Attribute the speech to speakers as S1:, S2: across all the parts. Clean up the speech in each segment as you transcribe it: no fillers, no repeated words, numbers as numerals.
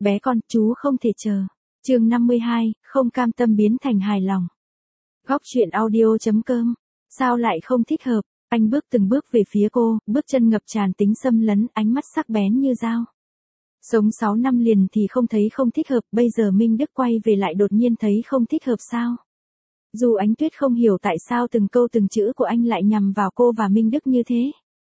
S1: bé con, chú không thể chờ. Chương 52, không cam tâm biến thành hài lòng. Góc truyện audio.com. Sao lại không thích hợp? Anh bước từng bước về phía cô, bước chân ngập tràn tính xâm lấn, ánh mắt sắc bén như dao. Sống 6 năm liền thì không thấy không thích hợp, bây giờ Minh Đức quay về lại đột nhiên thấy không thích hợp sao? Dù Ánh Tuyết không hiểu tại sao từng câu từng chữ của anh lại nhằm vào cô và Minh Đức như thế.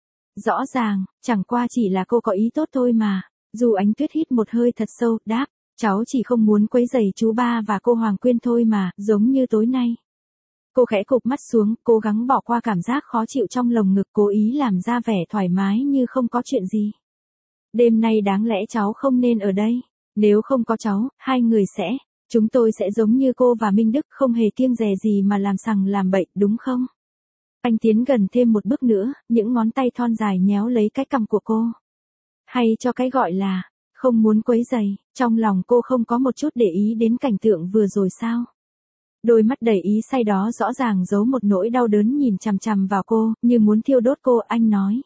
S1: Rõ ràng, chẳng qua chỉ là cô có ý tốt thôi mà. Dù Ánh Tuyết hít một hơi thật sâu, đáp, cháu chỉ không muốn quấy rầy chú ba và cô Hoàng Quyên thôi mà, giống như tối nay. Cô khẽ cụp mắt xuống, cố gắng bỏ qua cảm giác khó chịu trong lồng ngực, cố ý làm ra vẻ thoải mái như không có chuyện gì. Đêm nay đáng lẽ cháu không nên ở đây. Nếu không có cháu, hai người chúng tôi sẽ giống như cô và Minh Đức, không hề kiêng dè gì mà làm sằng làm bậy, đúng không? Anh tiến gần thêm một bước nữa, những ngón tay thon dài nhéo lấy cái cằm của cô. Hay cho cái gọi là, không muốn quấy rầy, trong lòng cô không có một chút để ý đến cảnh tượng vừa rồi sao? Đôi mắt đầy ý say đó rõ ràng giấu một nỗi đau đớn nhìn chằm chằm vào cô, như muốn thiêu đốt cô, anh nói.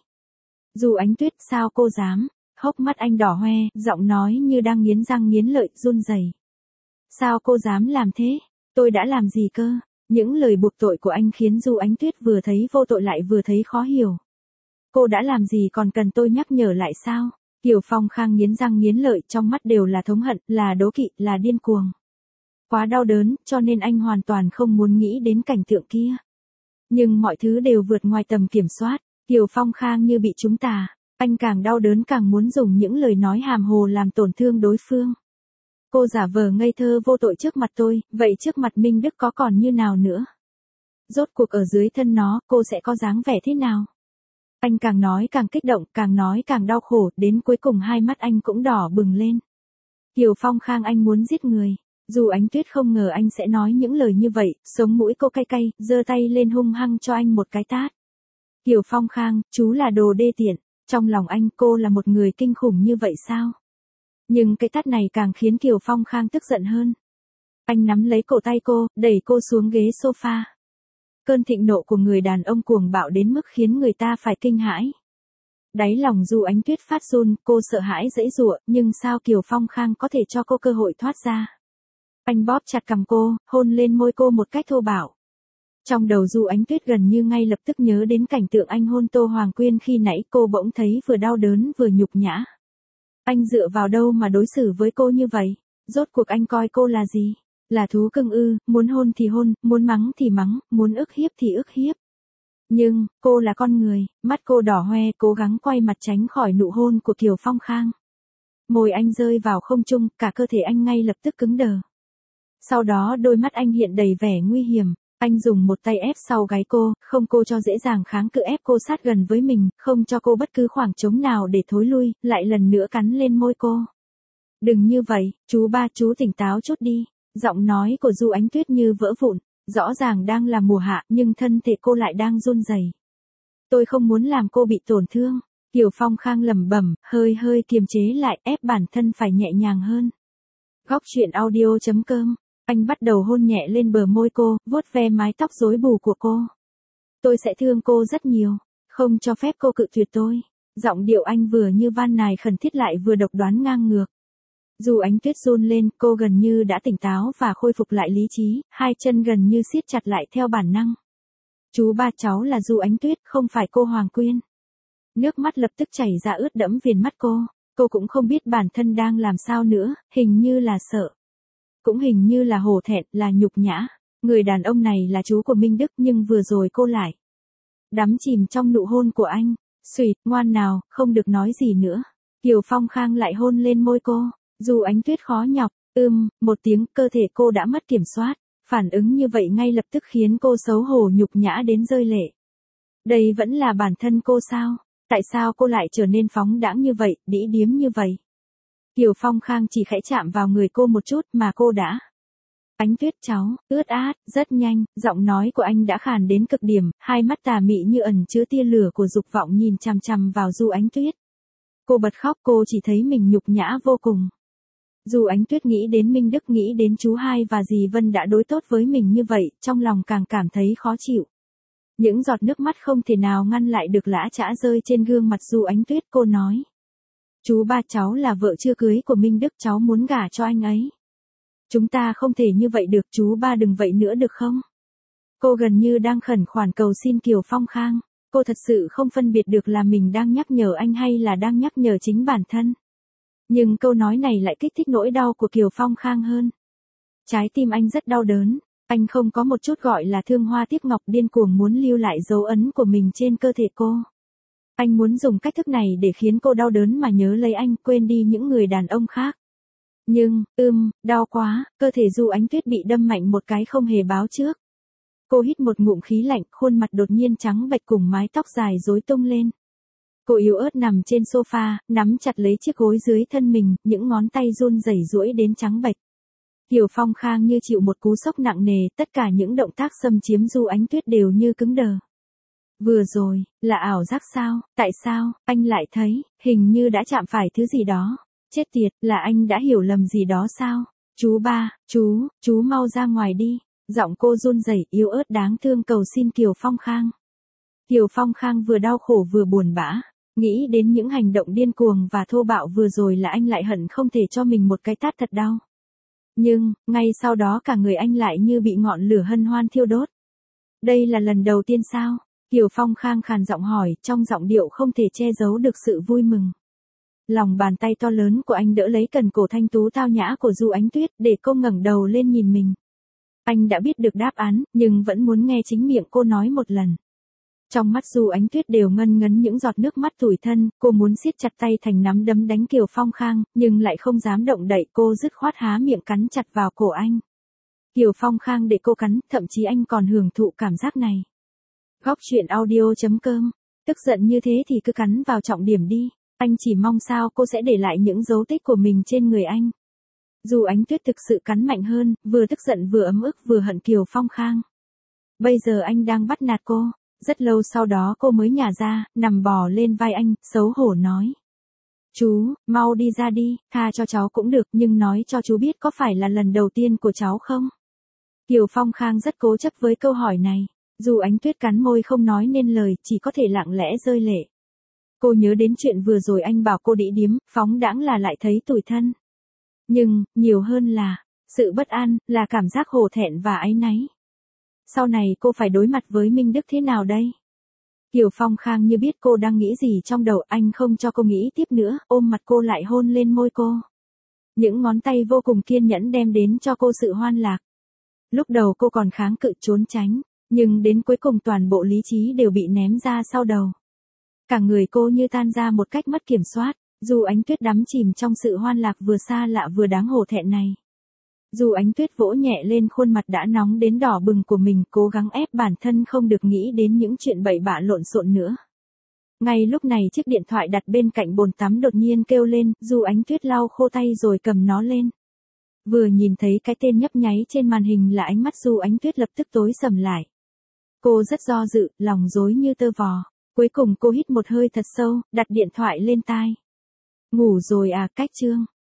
S1: Dù Ánh Tuyết, sao cô dám? Hốc mắt anh đỏ hoe, giọng nói như đang nghiến răng nghiến lợi, run rẩy. Sao cô dám làm thế? Tôi đã làm gì cơ? Những lời buộc tội của anh khiến Du Ánh Tuyết vừa thấy vô tội lại vừa thấy khó hiểu. Cô đã làm gì còn cần tôi nhắc nhở lại sao? Kiều Phong Khang nghiến răng nghiến lợi, trong mắt đều là thống hận, là đố kỵ, là điên cuồng. Quá đau đớn, cho nên anh hoàn toàn không muốn nghĩ đến cảnh tượng kia. Nhưng mọi thứ đều vượt ngoài tầm kiểm soát, Kiều Phong Khang như bị trúng tà, anh càng đau đớn càng muốn dùng những lời nói hàm hồ làm tổn thương đối phương. Cô giả vờ ngây thơ vô tội trước mặt tôi, vậy trước mặt Minh Đức có còn như nào nữa? Rốt cuộc ở dưới thân nó, cô sẽ có dáng vẻ thế nào? Anh càng nói càng kích động, càng nói càng đau khổ, đến cuối cùng hai mắt anh cũng đỏ bừng lên. Kiều Phong Khang, anh muốn giết người. Dù Ánh Tuyết không ngờ anh sẽ nói những lời như vậy, sống mũi cô cay cay, giơ tay lên hung hăng cho anh một cái tát. Kiều Phong Khang, chú là đồ đê tiện. Trong lòng anh, cô là một người kinh khủng như vậy sao? Nhưng cái tát này càng khiến Kiều Phong Khang tức giận hơn. Anh nắm lấy cổ tay cô, đẩy cô xuống ghế sofa. Cơn thịnh nộ của người đàn ông cuồng bạo đến mức khiến người ta phải kinh hãi. Đáy lòng Du Ánh Tuyết phát run, cô sợ hãi giãy giụa, nhưng sao Kiều Phong Khang có thể cho cô cơ hội thoát ra? Anh bóp chặt cằm cô, hôn lên môi cô một cách thô bạo. Trong đầu Du Ánh Tuyết gần như ngay lập tức nhớ đến cảnh tượng anh hôn Tô Hoàng Quyên khi nãy, cô bỗng thấy vừa đau đớn vừa nhục nhã. Anh dựa vào đâu mà đối xử với cô như vậy? Rốt cuộc anh coi cô là gì? Là thú cưng ư? Muốn hôn thì hôn, muốn mắng thì mắng, muốn ức hiếp thì ức hiếp. Nhưng, cô là con người, mắt cô đỏ hoe, cố gắng quay mặt tránh khỏi nụ hôn của Kiều Phong Khang. Môi anh rơi vào không trung, cả cơ thể anh ngay lập tức cứng đờ. Sau đó đôi mắt anh hiện đầy vẻ nguy hiểm, anh dùng một tay ép sau gáy cô, không cô cho dễ dàng kháng cự, ép cô sát gần với mình, không cho cô bất cứ khoảng trống nào để thối lui, lại lần nữa cắn lên môi cô. Đừng như vậy, chú ba, chú tỉnh táo chút đi. Giọng nói của Du Ánh Tuyết như vỡ vụn, rõ ràng đang là mùa hạ nhưng thân thể cô lại đang run rẩy. Tôi không muốn làm cô bị tổn thương. Kiều Phong Khang lẩm bẩm, hơi kiềm chế lại, ép bản thân phải nhẹ nhàng hơn. Góc truyện audio.com. Anh bắt đầu hôn nhẹ lên bờ môi cô, vuốt ve mái tóc rối bù của cô. Tôi sẽ thương cô rất nhiều, không cho phép cô cự tuyệt tôi. Giọng điệu anh vừa như van nài khẩn thiết lại vừa độc đoán ngang ngược. Dù Ánh Tuyết run lên, cô gần như đã tỉnh táo và khôi phục lại lý trí, hai chân gần như siết chặt lại theo bản năng. Chú ba, cháu là Du Ánh Tuyết, không phải cô Hoàng Quyên. Nước mắt lập tức chảy ra ướt đẫm viền mắt cô cũng không biết bản thân đang làm sao nữa, hình như là sợ. Cũng hình như là hổ thẹn, là nhục nhã. Người đàn ông này là chú của Minh Đức nhưng vừa rồi cô lại đắm chìm trong nụ hôn của anh. Xùi, ngoan nào, không được nói gì nữa. Kiều Phong Khang lại hôn lên môi cô. Dù Ánh Tuyết khó nhọc, một tiếng, cơ thể cô đã mất kiểm soát. Phản ứng như vậy ngay lập tức khiến cô xấu hổ nhục nhã đến rơi lệ. Đây vẫn là bản thân cô sao? Tại sao cô lại trở nên phóng đãng như vậy, đĩ điếm như vậy? Kiều Phong Khang chỉ khẽ chạm vào người cô một chút mà cô đã. Ánh Tuyết cháu, ướt át, rất nhanh, giọng nói của anh đã khàn đến cực điểm, hai mắt tà mị như ẩn chứa tia lửa của dục vọng nhìn chằm chằm vào Du Ánh Tuyết. Cô bật khóc, cô chỉ thấy mình nhục nhã vô cùng. Dù Ánh Tuyết nghĩ đến Minh Đức, nghĩ đến chú hai và dì Vân đã đối tốt với mình như vậy, trong lòng càng cảm thấy khó chịu. Những giọt nước mắt không thể nào ngăn lại được lã chã rơi trên gương mặt Du Ánh Tuyết, cô nói. Chú ba, cháu là vợ chưa cưới của Minh Đức, cháu muốn gả cho anh ấy. Chúng ta không thể như vậy được, chú ba đừng vậy nữa được không? Cô gần như đang khẩn khoản cầu xin Kiều Phong Khang. Cô thật sự không phân biệt được là mình đang nhắc nhở anh hay là đang nhắc nhở chính bản thân. Nhưng câu nói này lại kích thích nỗi đau của Kiều Phong Khang hơn. Trái tim anh rất đau đớn, anh không có một chút gọi là thương hoa tiếc ngọc, điên cuồng muốn lưu lại dấu ấn của mình trên cơ thể cô. Anh muốn dùng cách thức này để khiến cô đau đớn mà nhớ lấy anh, quên đi những người đàn ông khác. Nhưng, đau quá, cơ thể Du Ánh Tuyết bị đâm mạnh một cái không hề báo trước. Cô hít một ngụm khí lạnh, khuôn mặt đột nhiên trắng bệch cùng mái tóc dài rối tung lên. Cô yếu ớt nằm trên sofa, nắm chặt lấy chiếc gối dưới thân mình, những ngón tay run rẩy duỗi đến trắng bệch. Kiều Phong Khang như chịu một cú sốc nặng nề, tất cả những động tác xâm chiếm Du Ánh Tuyết đều như cứng đờ. Vừa rồi, là ảo giác sao, tại sao, anh lại thấy, hình như đã chạm phải thứ gì đó. Chết tiệt, là anh đã hiểu lầm gì đó sao? Chú ba, chú mau ra ngoài đi. Giọng cô run rẩy yếu ớt đáng thương cầu xin Kiều Phong Khang. Kiều Phong Khang vừa đau khổ vừa buồn bã. Nghĩ đến những hành động điên cuồng và thô bạo vừa rồi là anh lại hận không thể cho mình một cái tát thật đau. Nhưng, ngay sau đó cả người anh lại như bị ngọn lửa hân hoan thiêu đốt. Đây là lần đầu tiên sao? Kiều Phong Khang khàn giọng hỏi, trong giọng điệu không thể che giấu được sự vui mừng. Lòng bàn tay to lớn của anh đỡ lấy cần cổ thanh tú tao nhã của Du Ánh Tuyết để cô ngẩng đầu lên nhìn mình. Anh đã biết được đáp án, nhưng vẫn muốn nghe chính miệng cô nói một lần. Trong mắt Du Ánh Tuyết đều ngân ngấn những giọt nước mắt tủi thân, cô muốn siết chặt tay thành nắm đấm đánh Kiều Phong Khang, nhưng lại không dám động đậy, cô dứt khoát há miệng cắn chặt vào cổ anh. Kiều Phong Khang để cô cắn, thậm chí anh còn hưởng thụ cảm giác này. Góc truyện audio.com. Tức giận như thế thì cứ cắn vào trọng điểm đi. Anh chỉ mong sao cô sẽ để lại những dấu tích của mình trên người anh. Du Ánh Tuyết thực sự cắn mạnh hơn, vừa tức giận vừa ấm ức vừa hận Kiều Phong Khang. Bây giờ anh đang bắt nạt cô. Rất lâu sau đó cô mới nhả ra, nằm bò lên vai anh, xấu hổ nói. Chú, mau đi ra đi, tha cho cháu cũng được, nhưng nói cho chú biết có phải là lần đầu tiên của cháu không? Kiều Phong Khang rất cố chấp với câu hỏi này. Du Ánh Tuyết cắn môi không nói nên lời, chỉ có thể lặng lẽ rơi lệ. Cô nhớ đến chuyện vừa rồi anh bảo cô đĩ điếm, phóng đãng là lại thấy tủi thân. Nhưng, nhiều hơn là, sự bất an, là cảm giác hổ thẹn và áy náy. Sau này cô phải đối mặt với Minh Đức thế nào đây? Kiều Phong Khang như biết cô đang nghĩ gì trong đầu, anh không cho cô nghĩ tiếp nữa, ôm mặt cô lại hôn lên môi cô. Những ngón tay vô cùng kiên nhẫn đem đến cho cô sự hoan lạc. Lúc đầu cô còn kháng cự trốn tránh, nhưng đến cuối cùng toàn bộ lý trí đều bị ném ra sau đầu. Cả người cô như tan ra một cách mất kiểm soát, Du Ánh Tuyết đắm chìm trong sự hoan lạc vừa xa lạ vừa đáng hổ thẹn này. Du Ánh Tuyết vỗ nhẹ lên khuôn mặt đã nóng đến đỏ bừng của mình, cố gắng ép bản thân không được nghĩ đến những chuyện bậy bạ lộn xộn nữa. Ngay lúc này chiếc điện thoại đặt bên cạnh bồn tắm đột nhiên kêu lên, Du Ánh Tuyết lau khô tay rồi cầm nó lên. Vừa nhìn thấy cái tên nhấp nháy trên màn hình là ánh mắt Du Ánh Tuyết lập tức tối sầm lại. Cô rất do dự, lòng rối như tơ vò. Cuối cùng cô hít một hơi thật sâu, đặt điện thoại lên tai. Ngủ rồi à, cách chương.